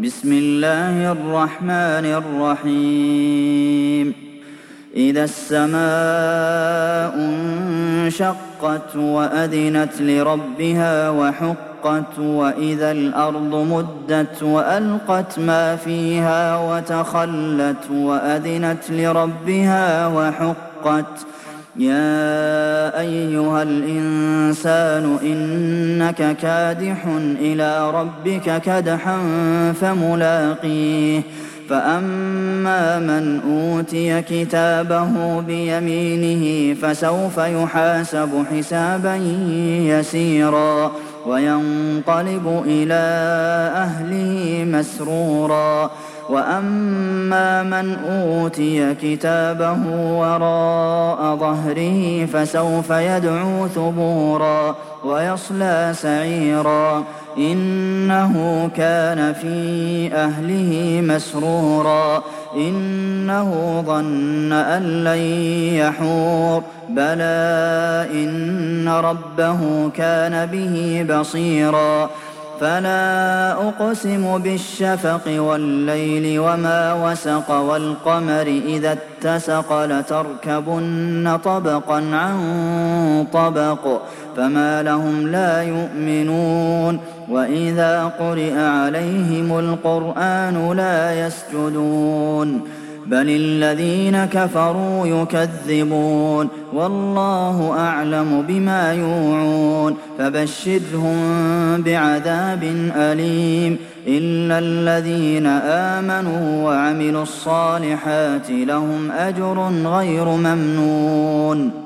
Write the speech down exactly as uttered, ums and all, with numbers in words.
بسم الله الرحمن الرحيم إذا السماء انشقت وأذنت لربها وحقت وإذا الأرض مدت وألقت ما فيها وتخلت وأذنت لربها وحقت يا أيها الإنسان إنك كادح إلى ربك كدحا فملاقيه فأما من أوتي كتابه بيمينه فسوف يحاسب حسابا يسيرا وينقلب إلى أهله مسرورا وأما من أوتي كتابه وراء ظهره فسوف يدعو ثبورا ويصلى سعيرا إنه كان في أهله مسرورا إنه ظن أن لن يحور بلى إن ربه كان به بصيرا فلا أقسم بالشفق والليل وما وسق والقمر إذا اتسق لتركبن طبقا عن طبق فما لهم لا يؤمنون وإذا قرئ عليهم القرآن لا يسجدون بل الذين كفروا يكذبون والله أعلم بما يوعون فبشرهم بعذاب أليم إلا الذين آمنوا وعملوا الصالحات لهم أجر غير ممنون